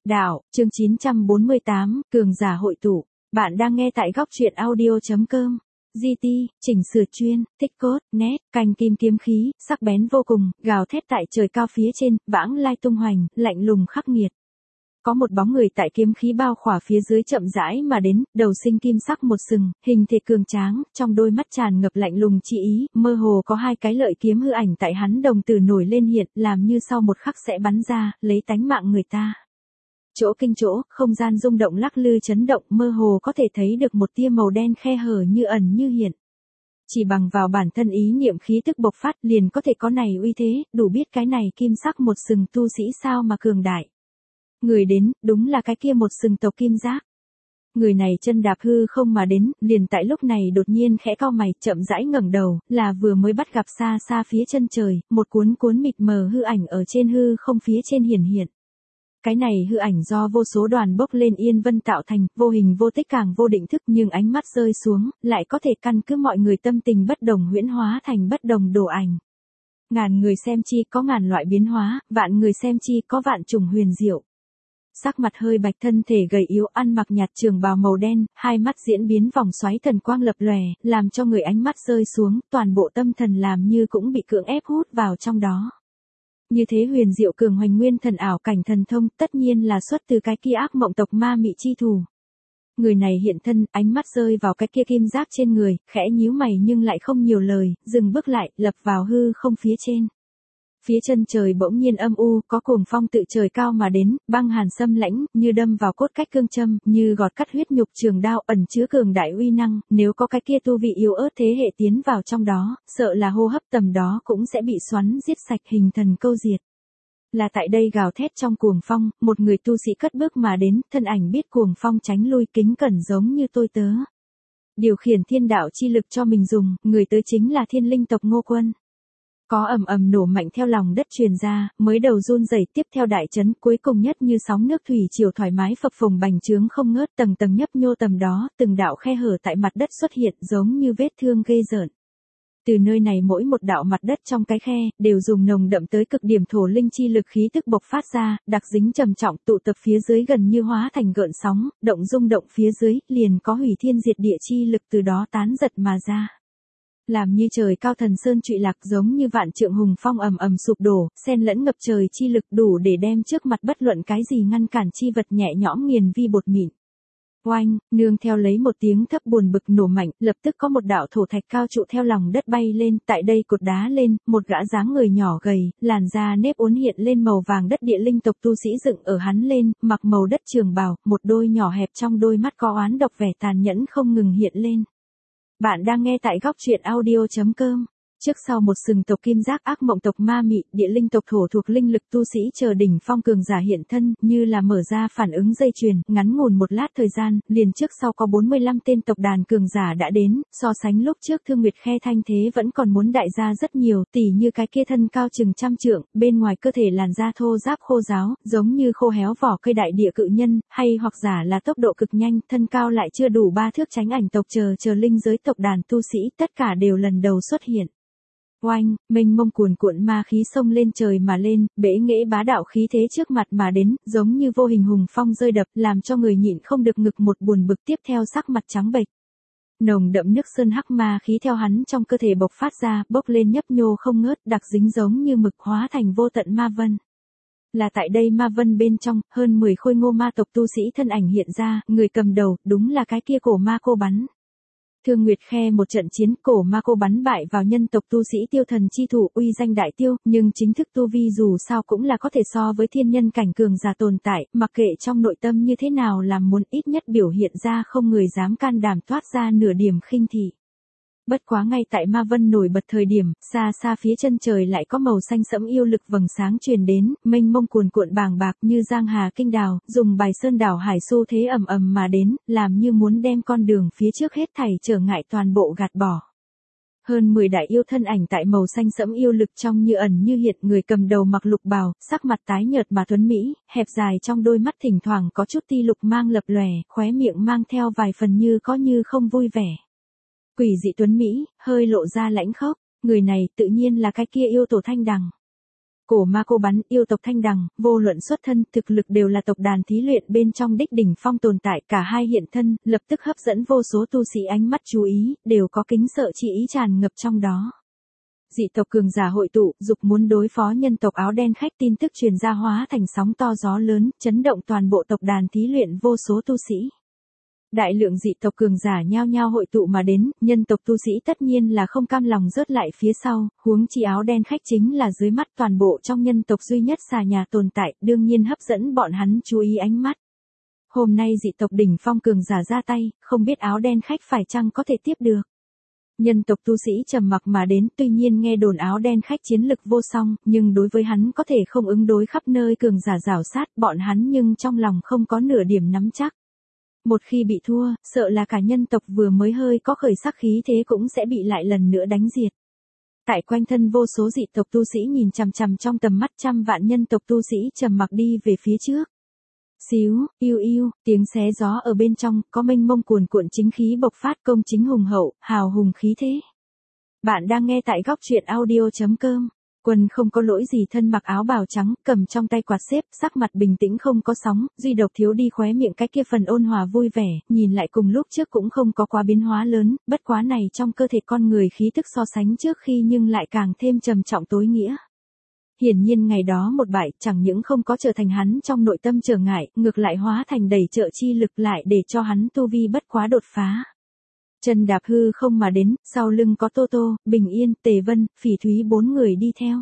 Đạo, chương 948, Cường giả hội tụ. Bạn đang nghe tại góc truyện audio.com. GT, chỉnh sửa chuyên, tích cốt, nét, cành kim kiếm khí, sắc bén vô cùng, gào thét tại trời cao phía trên, vãng lai tung hoành, lạnh lùng khắc nghiệt. Có một bóng người tại kiếm khí bao khỏa phía dưới chậm rãi mà đến, đầu sinh kim sắc một sừng, hình thể cường tráng, trong đôi mắt tràn ngập lạnh lùng chi ý, mơ hồ có hai cái lợi kiếm hư ảnh tại hắn đồng tử nổi lên hiện, làm như sau một khắc sẽ bắn ra, lấy tánh mạng người ta. Chỗ kinh chỗ, không gian rung động lắc lư chấn động, mơ hồ có thể thấy được một tia màu đen khe hở như ẩn như hiện. Chỉ bằng vào bản thân ý niệm khí tức bộc phát liền có thể có này uy thế, đủ biết cái này kim sắc một sừng tu sĩ sao mà cường đại. Người đến, đúng là cái kia một sừng tộc kim giác. Người này chân đạp hư không mà đến, liền tại lúc này đột nhiên khẽ cau mày, chậm rãi ngẩng đầu, là vừa mới bắt gặp xa xa phía chân trời, một cuốn cuốn mịt mờ hư ảnh ở trên hư không phía trên hiển hiện. Cái này hư ảnh do vô số đoàn bốc lên yên vân tạo thành, vô hình vô tích càng vô định thức, nhưng ánh mắt rơi xuống, lại có thể căn cứ mọi người tâm tình bất đồng huyễn hóa thành bất đồng đồ ảnh. Ngàn người xem chi có ngàn loại biến hóa, vạn người xem chi có vạn trùng huyền diệu. Sắc mặt hơi bạch, thân thể gầy yếu, ăn mặc nhạt trường bào màu đen, hai mắt diễn biến vòng xoáy thần quang lập lòe, làm cho người ánh mắt rơi xuống, toàn bộ tâm thần làm như cũng bị cưỡng ép hút vào trong đó. Như thế huyền diệu cường hoành nguyên thần ảo cảnh thần thông, tất nhiên là xuất từ cái kia ác mộng tộc ma mị chi thủ. Người này hiện thân, ánh mắt rơi vào cái kia kim giác trên người, khẽ nhíu mày nhưng lại không nhiều lời, dừng bước lại, lập vào hư không phía trên. Phía chân trời bỗng nhiên âm u, có cuồng phong tự trời cao mà đến, băng hàn xâm lãnh, như đâm vào cốt cách cương châm, như gọt cắt huyết nhục trường đao, ẩn chứa cường đại uy năng, nếu có cái kia tu vị yếu ớt thế hệ tiến vào trong đó, sợ là hô hấp tầm đó cũng sẽ bị xoắn giết sạch, hình thần câu diệt. Là tại đây gào thét trong cuồng phong, một người tu sĩ cất bước mà đến, thân ảnh biết cuồng phong tránh lui, kính cẩn giống như tôi tớ. Điều khiển thiên đạo chi lực cho mình dùng, người tới chính là thiên linh tộc Ngô Quân. Có ầm ầm nổ mạnh theo lòng đất truyền ra, mới đầu run rẩy, tiếp theo đại chấn, cuối cùng nhất như sóng nước thủy triều thoải mái phập phồng bành trướng không ngớt, tầng tầng nhấp nhô tầm đó, từng đạo khe hở tại mặt đất xuất hiện giống như vết thương ghê rợn. Từ nơi này mỗi một đạo mặt đất trong cái khe, đều dùng nồng đậm tới cực điểm thổ linh chi lực khí tức bộc phát ra, đặc dính trầm trọng tụ tập phía dưới gần như hóa thành gợn sóng, động rung động phía dưới, liền có hủy thiên diệt địa chi lực từ đó tán giật mà ra. Làm như trời cao thần sơn trụy lạc, giống như vạn trượng hùng phong ầm ầm sụp đổ, xen lẫn ngập trời chi lực đủ để đem trước mặt bất luận cái gì ngăn cản chi vật nhẹ nhõm nghiền vi bột mịn. Oanh, nương theo lấy một tiếng thấp buồn bực nổ mạnh, lập tức có một đạo thổ thạch cao trụ theo lòng đất bay lên, tại đây cột đá lên, một gã dáng người nhỏ gầy, làn da nếp uốn hiện lên màu vàng đất địa linh tộc tu sĩ dựng ở hắn lên, mặc màu đất trường bào, một đôi nhỏ hẹp trong đôi mắt có oán độc vẻ tàn nhẫn không ngừng hiện lên. Bạn đang nghe tại góc truyện audio.com. Trước sau một sừng tộc kim giác, ác mộng tộc ma mị, địa linh tộc thổ thuộc linh lực tu sĩ chờ đỉnh phong cường giả hiện thân, như là mở ra phản ứng dây chuyền, ngắn ngủn một lát thời gian, liền trước sau có 45 tên tộc đàn cường giả đã đến, so sánh lúc trước Thương Nguyệt Khe thanh thế vẫn còn muốn đại gia rất nhiều, tỉ như cái kia thân cao chừng trăm trượng, bên ngoài cơ thể làn da thô ráp khô ráo, giống như khô héo vỏ cây đại địa cự nhân, hay hoặc giả là tốc độ cực nhanh, thân cao lại chưa đủ 3 thước tránh ảnh tộc chờ linh giới tộc đàn tu sĩ, tất cả đều lần đầu xuất hiện. Oanh, mênh mông cuồn cuộn ma khí xông lên trời mà lên, bẽ nghễ bá đạo khí thế trước mặt mà đến, giống như vô hình hùng phong rơi đập, làm cho người nhịn không được ngực một buồn bực, tiếp theo sắc mặt trắng bệch. Nồng đậm nước sơn hắc ma khí theo hắn trong cơ thể bộc phát ra, bốc lên nhấp nhô không ngớt, đặc dính giống như mực hóa thành vô tận ma vân. Là tại đây ma vân bên trong, hơn 10 khôi ngô ma tộc tu sĩ thân ảnh hiện ra, người cầm đầu, đúng là cái kia cổ ma cô bắn. Thương Nguyệt Khe một trận chiến, cổ ma cô bắn bại vào nhân tộc tu sĩ tiêu thần chi thủ, uy danh đại tiêu, nhưng chính thức tu vi dù sao cũng là có thể so với thiên nhân cảnh cường giả tồn tại, mặc kệ trong nội tâm như thế nào làm muốn ít nhất biểu hiện ra không người dám can đảm toát ra nửa điểm khinh thị. Bất quá ngay tại ma vân nổi bật thời điểm, xa xa phía chân trời lại có màu xanh sẫm yêu lực vầng sáng truyền đến, mênh mông cuồn cuộn bàng bạc như giang hà kinh đào, dùng bài sơn đảo hải xu thế ầm ầm mà đến, làm như muốn đem con đường phía trước hết thảy trở ngại toàn bộ gạt bỏ. Hơn 10 đại yêu thân ảnh tại màu xanh sẫm yêu lực trong như ẩn như hiện, người cầm đầu mặc lục bào, sắc mặt tái nhợt mà tuấn mỹ, hẹp dài trong đôi mắt thỉnh thoảng có chút ti lục mang lập lòe, khóe miệng mang theo vài phần như có như không vui vẻ. Quỷ dị tuấn Mỹ, hơi lộ ra lãnh khốc, người này tự nhiên là cái kia yêu tổ Thanh Đằng. Cổ ma cô bắn, yêu tộc Thanh Đằng, vô luận xuất thân, thực lực đều là tộc đàn thí luyện bên trong đích đỉnh phong tồn tại, cả hai hiện thân, lập tức hấp dẫn vô số tu sĩ ánh mắt chú ý, đều có kính sợ chi ý tràn ngập trong đó. Dị tộc cường giả hội tụ, dục muốn đối phó nhân tộc áo đen khách, tin tức truyền ra hóa thành sóng to gió lớn, chấn động toàn bộ tộc đàn thí luyện vô số tu sĩ. Đại lượng dị tộc cường giả nhao nhao hội tụ mà đến, nhân tộc tu sĩ tất nhiên là không cam lòng rớt lại phía sau, huống chi áo đen khách chính là dưới mắt toàn bộ trong nhân tộc duy nhất xà nhà tồn tại, đương nhiên hấp dẫn bọn hắn chú ý ánh mắt. Hôm nay dị tộc đỉnh phong cường giả ra tay, không biết áo đen khách phải chăng có thể tiếp được. Nhân tộc tu sĩ trầm mặc mà đến, tuy nhiên nghe đồn áo đen khách chiến lực vô song, nhưng đối với hắn có thể không ứng đối khắp nơi cường giả rảo sát bọn hắn, nhưng trong lòng không có nửa điểm nắm chắc. Một khi bị thua, sợ là cả nhân tộc vừa mới hơi có khởi sắc khí thế cũng sẽ bị lại lần nữa đánh diệt. Tại quanh thân vô số dị tộc tu sĩ nhìn chằm chằm trong tầm mắt trăm vạn nhân tộc tu sĩ trầm mặc đi về phía trước. Xíu, yêu yêu, tiếng xé gió ở bên trong, có mênh mông cuồn cuộn chính khí bộc phát, công chính hùng hậu, hào hùng khí thế. Bạn đang nghe tại góc truyện audio.com. Quân không có lỗi gì thân mặc áo bào trắng, cầm trong tay quạt xếp, sắc mặt bình tĩnh không có sóng, duy độc thiếu đi khóe miệng cái kia phần ôn hòa vui vẻ, nhìn lại cùng lúc trước cũng không có quá biến hóa lớn, bất quá này trong cơ thể con người khí tức so sánh trước khi nhưng lại càng thêm trầm trọng tối nghĩa. Hiển nhiên ngày đó một bại chẳng những không có trở thành hắn trong nội tâm trở ngại, ngược lại hóa thành đầy trợ chi lực lại để cho hắn tu vi bất quá đột phá. Chân đạp hư không mà đến, sau lưng có Tô Tô, Bình Yên, Tề Vân, Phỉ Thúy bốn người đi theo.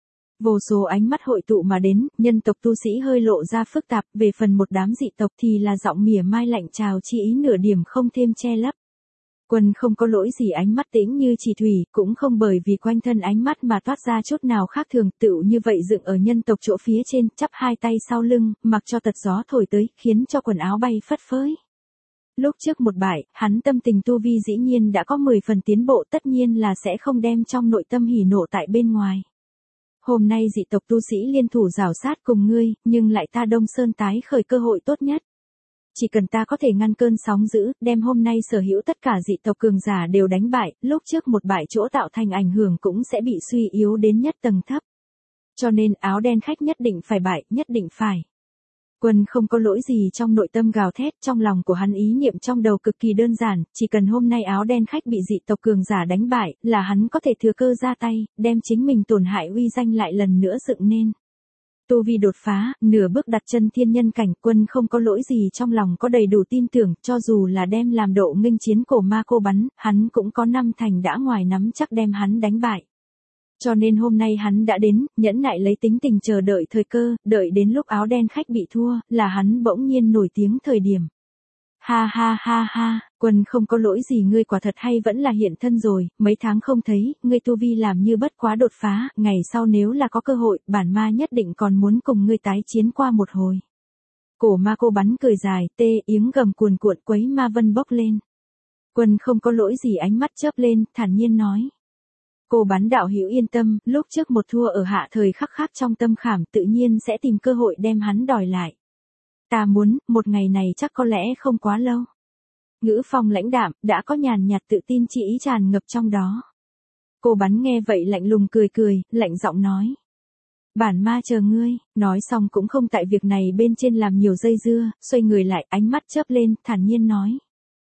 Vô số ánh mắt hội tụ mà đến, nhân tộc tu sĩ hơi lộ ra phức tạp, về phần một đám dị tộc thì là giọng mỉa mai lạnh chào chi ý nửa điểm không thêm che lấp. Quân không có lỗi gì ánh mắt tĩnh như chỉ thủy, cũng không bởi vì quanh thân ánh mắt mà toát ra chút nào khác thường, tựu như vậy dựng ở nhân tộc chỗ phía trên, chắp hai tay sau lưng, mặc cho tật gió thổi tới, khiến cho quần áo bay phất phới. Lúc trước một bại, hắn tâm tình tu vi dĩ nhiên đã có 10 phần tiến bộ, tất nhiên là sẽ không đem trong nội tâm hỉ nộ tại bên ngoài. Hôm nay dị tộc tu sĩ liên thủ rảo sát cùng ngươi, nhưng lại ta Đông Sơn tái khởi cơ hội tốt nhất. Chỉ cần ta có thể ngăn cơn sóng dữ, đem hôm nay sở hữu tất cả dị tộc cường giả đều đánh bại, lúc trước một bại chỗ tạo thành ảnh hưởng cũng sẽ bị suy yếu đến nhất tầng thấp. Cho nên áo đen khách nhất định phải bại, nhất định phải. Quân không có lỗi gì trong nội tâm gào thét, trong lòng của hắn ý niệm trong đầu cực kỳ đơn giản, chỉ cần hôm nay áo đen khách bị dị tộc cường giả đánh bại, là hắn có thể thừa cơ ra tay, đem chính mình tổn hại uy danh lại lần nữa dựng nên. Tu vi đột phá, nửa bước đặt chân thiên nhân cảnh, Quân không có lỗi gì trong lòng có đầy đủ tin tưởng, cho dù là đem làm độ nghênh chiến cổ ma cô bắn, hắn cũng có 5 thành đã ngoài nắm chắc đem hắn đánh bại. Cho nên hôm nay hắn đã đến, nhẫn nại lấy tính tình chờ đợi thời cơ, đợi đến lúc áo đen khách bị thua, là hắn bỗng nhiên nổi tiếng thời điểm. Ha ha ha ha, Quân không có lỗi gì, ngươi quả thật hay vẫn là hiện thân rồi, mấy tháng không thấy, ngươi tu vi làm như bất quá đột phá, ngày sau nếu là có cơ hội, bản ma nhất định còn muốn cùng ngươi tái chiến qua một hồi. Cổ ma cô bắn cười dài, tê yếng gầm cuồn cuộn quấy ma vân bốc lên. Quân không có lỗi gì ánh mắt chớp lên, thản nhiên nói. Cô bắn đạo hữu yên tâm, lúc trước một thua ở hạ thời khắc khắc trong tâm khảm tự nhiên sẽ tìm cơ hội đem hắn đòi lại. Ta muốn, một ngày này chắc có lẽ không quá lâu. Ngữ phong lãnh đạm, đã có nhàn nhạt tự tin chỉ ý tràn ngập trong đó. Cô bắn nghe vậy lạnh lùng cười cười, lạnh giọng nói. Bản ma chờ ngươi, nói xong cũng không tại việc này bên trên làm nhiều dây dưa, xoay người lại ánh mắt chớp lên, thản nhiên nói.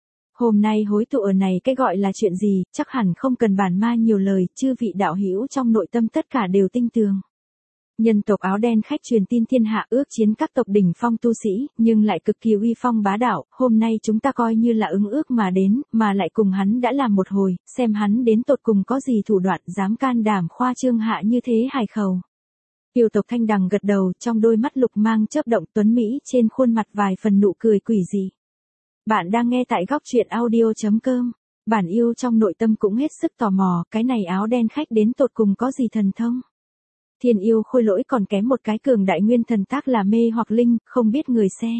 Hôm nay hối tụ ở này cái gọi là chuyện gì, chắc hẳn không cần bản ma nhiều lời, chư vị đạo hữu trong nội tâm tất cả đều tinh tường. Nhân tộc áo đen khách truyền tin thiên hạ ước chiến các tộc đỉnh phong tu sĩ, nhưng lại cực kỳ uy phong bá đạo, hôm nay chúng ta coi như là ứng ước mà đến, mà lại cùng hắn đã làm một hồi, xem hắn đến tột cùng có gì thủ đoạn dám can đảm khoa trương hạ như thế hài khẩu. Yêu tộc Thanh Đằng gật đầu, trong đôi mắt lục mang chớp động, tuấn mỹ trên khuôn mặt vài phần nụ cười quỷ dị. Bạn đang nghe tại góc truyện audio.com. Bản yêu trong nội tâm cũng hết sức tò mò, cái này áo đen khách đến tột cùng có gì thần thông. Thiên yêu khôi lỗi còn kém một cái cường đại nguyên thần tác là mê hoặc linh, không biết người xe.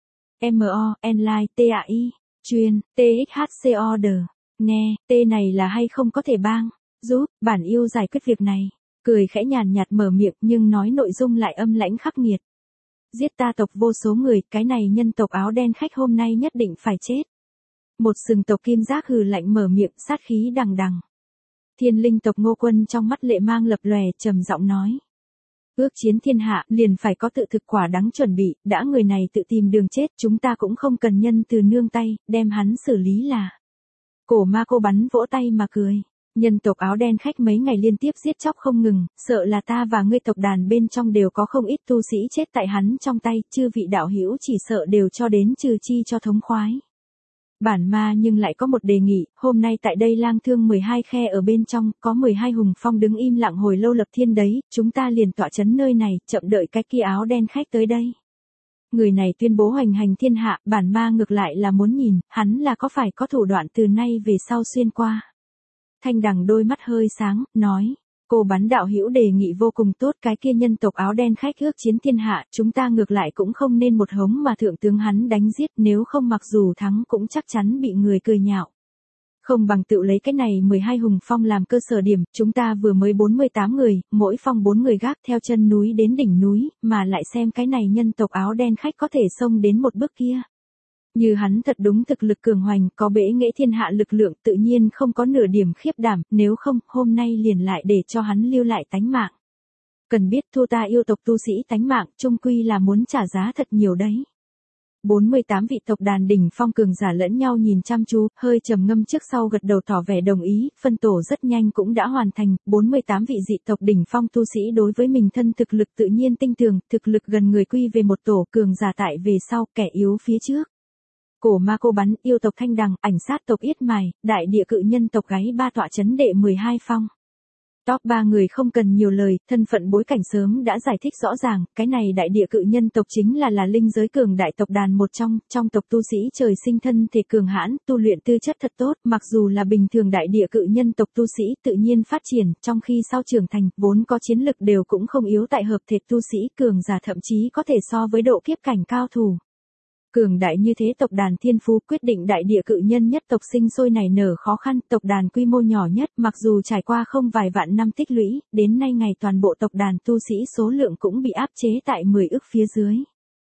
MO, TAI, truyền, TXHC order. Nghe, T này là hay không có thể bang, giúp, bản yêu giải quyết việc này. Cười khẽ nhàn nhạt mở miệng nhưng nói nội dung lại âm lãnh khắc nghiệt. Giết ta tộc vô số người, cái này nhân tộc áo đen khách hôm nay nhất định phải chết. Một sừng tộc kim giác hừ lạnh mở miệng, sát khí đằng đằng. Thiên linh tộc Ngô Quân trong mắt lệ mang lập lòe, trầm giọng nói. Ước chiến thiên hạ, liền phải có tự thực quả đắng chuẩn bị, đã người này tự tìm đường chết, chúng ta cũng không cần nhân từ nương tay, đem hắn xử lý là. Cổ ma cô bắn vỗ tay mà cười. Nhân tộc áo đen khách mấy ngày liên tiếp giết chóc không ngừng, sợ là ta và ngươi tộc đàn bên trong đều có không ít tu sĩ chết tại hắn trong tay, chư vị đạo hữu chỉ sợ đều cho đến trừ chi cho thống khoái. Bản ma nhưng lại có một đề nghị, hôm nay tại đây lang thương 12 khe ở bên trong, có 12 hùng phong đứng im lặng hồi lâu lập thiên đấy, chúng ta liền tọa chấn nơi này, chậm đợi cái kia áo đen khách tới đây. Người này tuyên bố hoành hành thiên hạ, bản ma ngược lại là muốn nhìn, hắn là có phải có thủ đoạn từ nay về sau xuyên qua. Thanh Đằng đôi mắt hơi sáng, nói, cô bắn đạo hữu đề nghị vô cùng tốt, cái kia nhân tộc áo đen khách ước chiến thiên hạ, chúng ta ngược lại cũng không nên một hống mà thượng tướng hắn đánh giết, nếu không mặc dù thắng cũng chắc chắn bị người cười nhạo. Không bằng tự lấy cái này 12 hùng phong làm cơ sở điểm, chúng ta vừa mới 48 người, mỗi phong 4 người gác theo chân núi đến đỉnh núi, mà lại xem cái này nhân tộc áo đen khách có thể xông đến một bước kia. Như hắn thật đúng thực lực cường hoành, có bẽ nghệ thiên hạ lực lượng, tự nhiên không có nửa điểm khiếp đảm, nếu không, hôm nay liền lại để cho hắn lưu lại tánh mạng. Cần biết thua ta yêu tộc tu sĩ tánh mạng, chung quy là muốn trả giá thật nhiều đấy. 48 vị tộc đàn đỉnh phong cường giả lẫn nhau nhìn chăm chú, hơi trầm ngâm trước sau gật đầu tỏ vẻ đồng ý, phân tổ rất nhanh cũng đã hoàn thành, 48 vị dị tộc đỉnh phong tu sĩ đối với mình thân thực lực tự nhiên tinh tường, thực lực gần người quy về một tổ, cường giả tại về sau, kẻ yếu phía trước. Cổ ma cô bắn, yêu tộc Thanh Đằng, ảnh sát tộc Yết Mài, đại địa cự nhân tộc gáy ba tọa chấn đệ 12 phong. Top 3 người không cần nhiều lời, thân phận bối cảnh sớm đã giải thích rõ ràng, cái này đại địa cự nhân tộc chính là linh giới cường đại tộc đàn một trong tộc tu sĩ trời sinh thân thể cường hãn, tu luyện tư chất thật tốt, mặc dù là bình thường đại địa cự nhân tộc tu sĩ tự nhiên phát triển, trong khi sau trưởng thành, vốn có chiến lực đều cũng không yếu tại hợp thể tu sĩ cường giả thậm chí có thể so với độ kiếp cảnh cao thủ. Cường đại như thế tộc đàn thiên phú quyết định đại địa cự nhân nhất tộc sinh sôi nảy nở khó khăn, tộc đàn quy mô nhỏ nhất, mặc dù trải qua không vài vạn năm tích lũy, đến nay ngày toàn bộ tộc đàn tu sĩ số lượng cũng bị áp chế tại 10 ức phía dưới.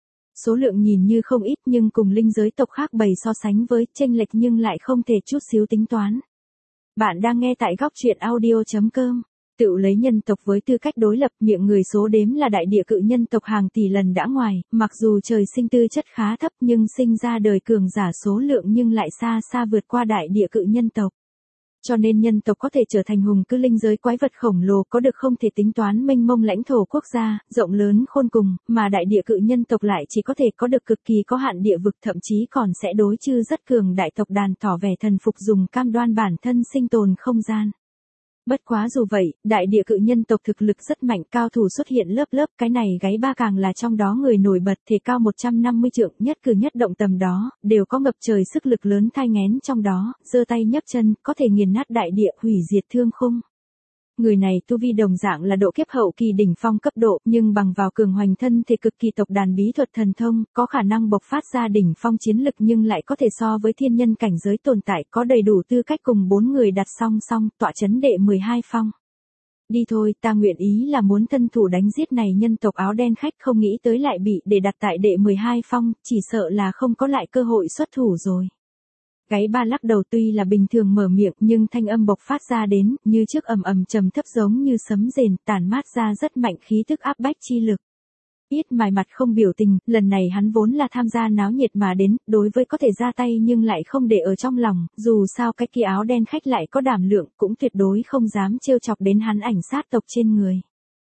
Số lượng nhìn như không ít nhưng cùng linh giới tộc khác bầy so sánh với, chênh lệch nhưng lại không thể chút xíu tính toán. Bạn đang nghe tại góc truyện audio.com. Tự lấy nhân tộc với tư cách đối lập, miệng người số đếm là đại địa cự nhân tộc hàng tỷ lần đã ngoài, mặc dù trời sinh tư chất khá thấp nhưng sinh ra đời cường giả số lượng nhưng lại xa xa vượt qua đại địa cự nhân tộc. Cho nên nhân tộc có thể trở thành hùng cư linh giới quái vật khổng lồ có được không thể tính toán mênh mông lãnh thổ quốc gia, rộng lớn khôn cùng, mà đại địa cự nhân tộc lại chỉ có thể có được cực kỳ có hạn địa vực, thậm chí còn sẽ đối chư rất cường đại tộc đàn tỏ vẻ thần phục dùng cam đoan bản thân sinh tồn không gian. Bất quá dù vậy, đại địa cự nhân tộc thực lực rất mạnh, cao thủ xuất hiện lớp lớp, cái này gáy ba càng là trong đó người nổi bật, thể cao 150 trượng, nhất cử nhất động tầm đó, đều có ngập trời sức lực lớn thai nghén trong đó, giơ tay nhấc chân, có thể nghiền nát đại địa, hủy diệt thương khung. Người này tu vi đồng dạng là độ kiếp hậu kỳ đỉnh phong cấp độ, nhưng bằng vào cường hoành thân thể cực kỳ tộc đàn bí thuật thần thông, có khả năng bộc phát ra đỉnh phong chiến lực nhưng lại có thể so với thiên nhân cảnh giới tồn tại, có đầy đủ tư cách cùng 4 người đặt song song, tọa chấn đệ 12 phong. Đi thôi, ta nguyện ý là muốn thân thủ đánh giết này nhân tộc áo đen khách, không nghĩ tới lại bị để đặt tại đệ 12 phong, chỉ sợ là không có lại cơ hội xuất thủ rồi. Gáy ba lắc đầu, tuy là bình thường mở miệng nhưng thanh âm bộc phát ra đến, như trước ầm ầm trầm thấp giống như sấm rền, tản mát ra rất mạnh khí tức áp bách chi lực. Yết Mài mặt không biểu tình, lần này hắn vốn là tham gia náo nhiệt mà đến, đối với có thể ra tay nhưng lại không để ở trong lòng, dù sao cái kia áo đen khách lại có đảm lượng, cũng tuyệt đối không dám trêu chọc đến hắn ảnh sát tộc trên người.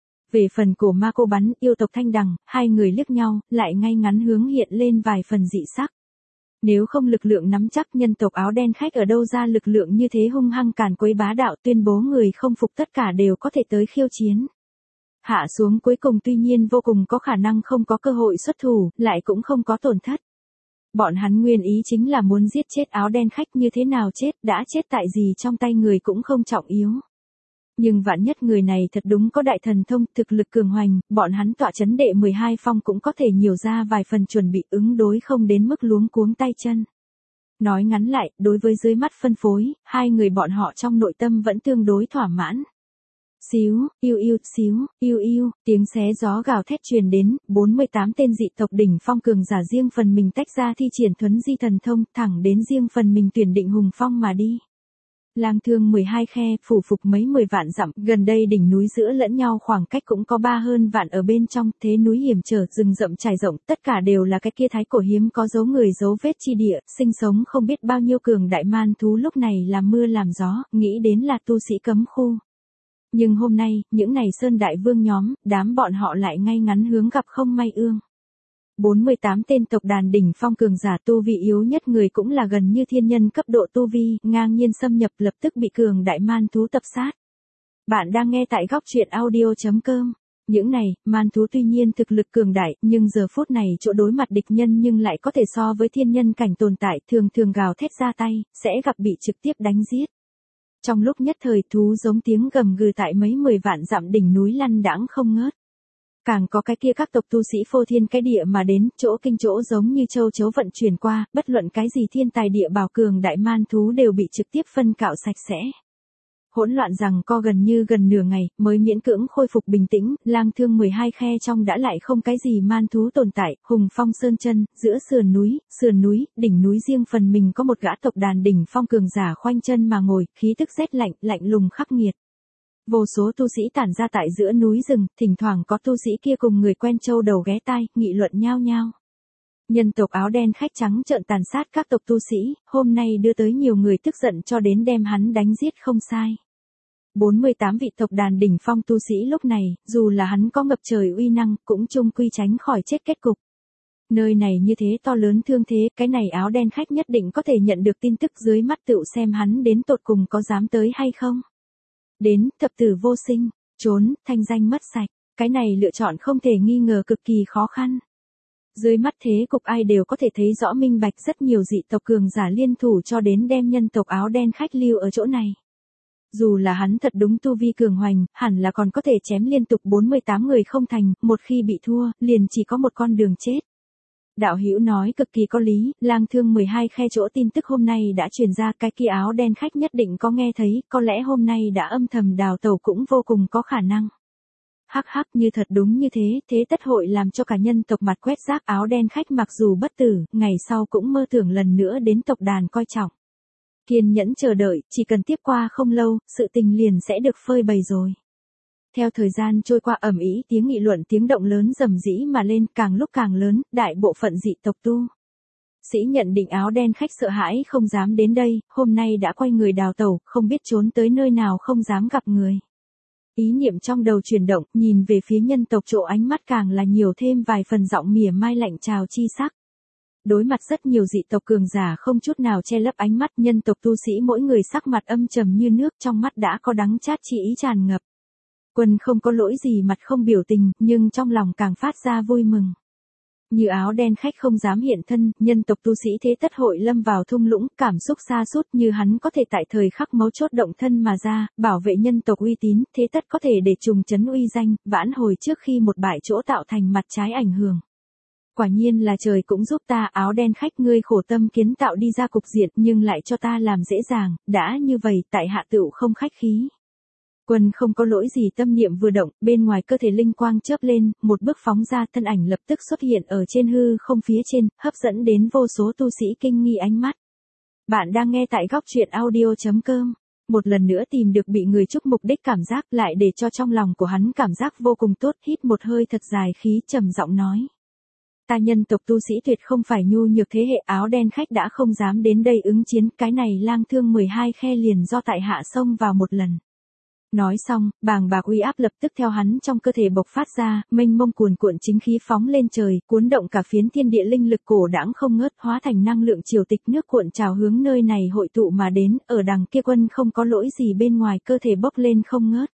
Về phần cổ ma cô bắn, yêu tộc Thanh Đằng, hai người liếc nhau, lại ngay ngắn hướng hiện lên vài phần dị sắc. Nếu không lực lượng nắm chắc, nhân tộc áo đen khách ở đâu ra lực lượng như thế hung hăng càn quấy bá đạo, tuyên bố người không phục tất cả đều có thể tới khiêu chiến. Hạ xuống cuối cùng tuy nhiên vô cùng có khả năng không có cơ hội xuất thủ, lại cũng không có tổn thất. Bọn hắn nguyên ý chính là muốn giết chết áo đen khách, như thế nào chết, đã chết tại gì trong tay người cũng không trọng yếu. Nhưng vạn nhất người này thật đúng có đại thần thông, thực lực cường hoành, bọn hắn tọa chấn đệ 12 phong cũng có thể nhiều ra vài phần chuẩn bị ứng đối không đến mức luống cuống tay chân. Nói ngắn lại, đối với dưới mắt phân phối, hai người bọn họ trong nội tâm vẫn tương đối thỏa mãn. Xíu, yêu yêu, tiếng xé gió gào thét truyền đến, 48 tên dị tộc đỉnh phong cường giả riêng phần mình tách ra thi triển thuấn di thần thông, thẳng đến riêng phần mình tuyển định hùng phong mà đi. Lang Thương 12 khe, phủ phục mấy 10 vạn dặm, gần đây đỉnh núi giữa lẫn nhau khoảng cách cũng có 3 hơn vạn ở bên trong, thế núi hiểm trở, rừng rậm trải rộng, tất cả đều là cái kia thái cổ hiếm có dấu người dấu vết chi địa, sinh sống không biết bao nhiêu cường đại man thú lúc này làm mưa làm gió, nghĩ đến là tu sĩ cấm khu. Nhưng hôm nay, những này sơn đại vương nhóm, đám bọn họ lại ngay ngắn hướng gặp không may ương. 48 tên tộc đàn đỉnh phong cường giả tu vi yếu nhất người cũng là gần như thiên nhân cấp độ tu vi, ngang nhiên xâm nhập lập tức bị cường đại man thú tập sát. Bạn đang nghe tại góc truyện audio.com. Những này, man thú tuy nhiên thực lực cường đại, nhưng giờ phút này chỗ đối mặt địch nhân nhưng lại có thể so với thiên nhân cảnh tồn tại, thường thường gào thét ra tay, sẽ gặp bị trực tiếp đánh giết. Trong lúc nhất thời thú giống tiếng gầm gừ tại mấy 10 vạn dặm đỉnh núi lăn đãng không ngớt. Càng có cái kia các tộc tu sĩ phô thiên cái địa mà đến, chỗ kinh chỗ giống như châu chấu vận chuyển qua, bất luận cái gì thiên tài địa bảo cường đại man thú đều bị trực tiếp phân cạo sạch sẽ. Hỗn loạn rằng co gần nửa ngày, mới miễn cưỡng khôi phục bình tĩnh, Lang Thương 12 khe trong đã lại không cái gì man thú tồn tại, hùng phong sơn chân, giữa sườn núi, đỉnh núi riêng phần mình có một gã tộc đàn đỉnh phong cường giả khoanh chân mà ngồi, khí tức rét lạnh lùng khắc nghiệt. Vô số tu sĩ tản ra tại giữa núi rừng, thỉnh thoảng có tu sĩ kia cùng người quen châu đầu ghé tai, nghị luận nhao nhao. Nhân tộc áo đen khách trắng trợn tàn sát các tộc tu sĩ, hôm nay đưa tới nhiều người tức giận cho đến đem hắn đánh giết không sai. 48 vị tộc đàn đỉnh phong tu sĩ lúc này, dù là hắn có ngập trời uy năng, cũng chung quy tránh khỏi chết kết cục. Nơi này như thế to lớn thương thế, cái này áo đen khách nhất định có thể nhận được tin tức dưới mắt tựu xem hắn đến tột cùng có dám tới hay không. Đến, thập tử vô sinh, trốn, thanh danh mất sạch, cái này lựa chọn không thể nghi ngờ cực kỳ khó khăn. Dưới mắt thế cục ai đều có thể thấy rõ minh bạch, rất nhiều dị tộc cường giả liên thủ cho đến đem nhân tộc áo đen khách lưu ở chỗ này. Dù là hắn thật đúng tu vi cường hoành, hẳn là còn có thể chém liên tục 48 người không thành, một khi bị thua, liền chỉ có một con đường chết. Đạo hữu nói cực kỳ có lý, Lang Thương 12 khe chỗ tin tức hôm nay đã truyền ra, cái kia áo đen khách nhất định có nghe thấy, có lẽ hôm nay đã âm thầm đào tẩu cũng vô cùng có khả năng. Hắc như thật đúng như thế, thế tất hội làm cho cả nhân tộc mặt quét rác, áo đen khách mặc dù bất tử, ngày sau cũng mơ tưởng lần nữa đến tộc đàn coi trọng. Kiên nhẫn chờ đợi, chỉ cần tiếp qua không lâu, sự tình liền sẽ được phơi bày rồi. Theo thời gian trôi qua ầm ĩ tiếng nghị luận tiếng động lớn rầm rĩ mà lên, càng lúc càng lớn, đại bộ phận dị tộc tu sĩ nhận định áo đen khách sợ hãi không dám đến đây, hôm nay đã quay người đào tẩu, không biết trốn tới nơi nào không dám gặp người. Ý niệm trong đầu chuyển động, nhìn về phía nhân tộc chỗ ánh mắt càng là nhiều thêm vài phần giọng mỉa mai lạnh chào chi sắc. Đối mặt rất nhiều dị tộc cường giả không chút nào che lấp ánh mắt, nhân tộc tu sĩ mỗi người sắc mặt âm trầm như nước, trong mắt đã có đắng chát chi ý tràn ngập. Quân không có lỗi gì mặt không biểu tình, nhưng trong lòng càng phát ra vui mừng. Như áo đen khách không dám hiện thân, nhân tộc tu sĩ thế tất hội lâm vào thung lũng, cảm xúc sa sút, như hắn có thể tại thời khắc mấu chốt động thân mà ra, bảo vệ nhân tộc uy tín, thế tất có thể để trùng trấn uy danh, vãn hồi trước khi một bại chỗ tạo thành mặt trái ảnh hưởng. Quả nhiên là trời cũng giúp ta, áo đen khách ngươi khổ tâm kiến tạo đi ra cục diện nhưng lại cho ta làm dễ dàng, đã như vậy tại hạ tựu không khách khí. Quân không có lỗi gì tâm niệm vừa động, bên ngoài cơ thể linh quang chớp lên, một bước phóng ra, thân ảnh lập tức xuất hiện ở trên hư không phía trên, hấp dẫn đến vô số tu sĩ kinh nghi ánh mắt. Bạn đang nghe tại góc truyện audio.com. Một lần nữa tìm được bị người chúc mục đích cảm giác, lại để cho trong lòng của hắn cảm giác vô cùng tốt, hít một hơi thật dài khí trầm giọng nói. Ta nhân tộc tu sĩ tuyệt không phải nhu nhược thế hệ, áo đen khách đã không dám đến đây ứng chiến, cái này Lang Thương 12 khe liền do tại hạ xông vào một lần. Nói xong, bàng bạc uy áp lập tức theo hắn trong cơ thể bộc phát ra, mênh mông cuồn cuộn chính khí phóng lên trời, cuốn động cả phiến thiên địa linh lực cổ đãng không ngớt, hóa thành năng lượng triều tịch nước cuộn trào hướng nơi này hội tụ mà đến, ở đằng kia quân không có lỗi gì bên ngoài cơ thể bốc lên không ngớt.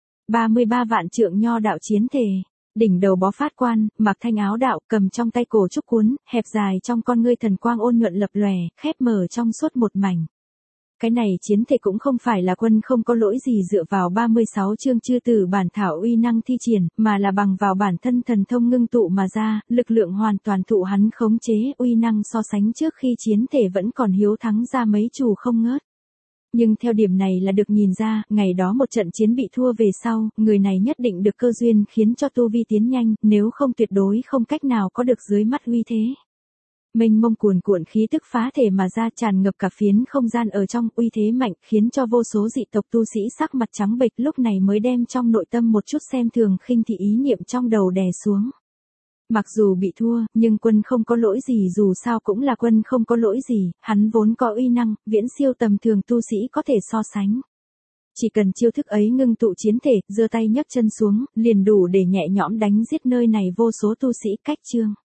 33 vạn trượng nho đạo chiến thể. Đỉnh đầu bó phát quan, mặc thanh áo đạo, cầm trong tay cổ trúc cuốn, hẹp dài trong con ngươi thần quang ôn nhuận lập lòe, khép mở trong suốt một mảnh. Cái này chiến thể cũng không phải là quân không có lỗi gì dựa vào 36 chương chư tử bản thảo uy năng thi triển, mà là bằng vào bản thân thần thông ngưng tụ mà ra, lực lượng hoàn toàn thụ hắn khống chế, uy năng so sánh trước khi chiến thể vẫn còn hiếu thắng ra mấy chủ không ngớt. Nhưng theo điểm này là được nhìn ra, ngày đó một trận chiến bị thua về sau, người này nhất định được cơ duyên khiến cho tu vi tiến nhanh, nếu không tuyệt đối không cách nào có được dưới mắt uy thế. Mênh mông cuồn cuộn khí tức phá thể mà ra, tràn ngập cả phiến không gian ở trong, uy thế mạnh, khiến cho vô số dị tộc tu sĩ sắc mặt trắng bệch, lúc này mới đem trong nội tâm một chút xem thường khinh thị ý niệm trong đầu đè xuống. Mặc dù bị thua, nhưng quân không có lỗi gì, dù sao cũng là quân không có lỗi gì, hắn vốn có uy năng, viễn siêu tầm thường tu sĩ có thể so sánh. Chỉ cần chiêu thức ấy ngưng tụ chiến thể, giơ tay nhấc chân xuống, liền đủ để nhẹ nhõm đánh giết nơi này vô số tu sĩ cách chương.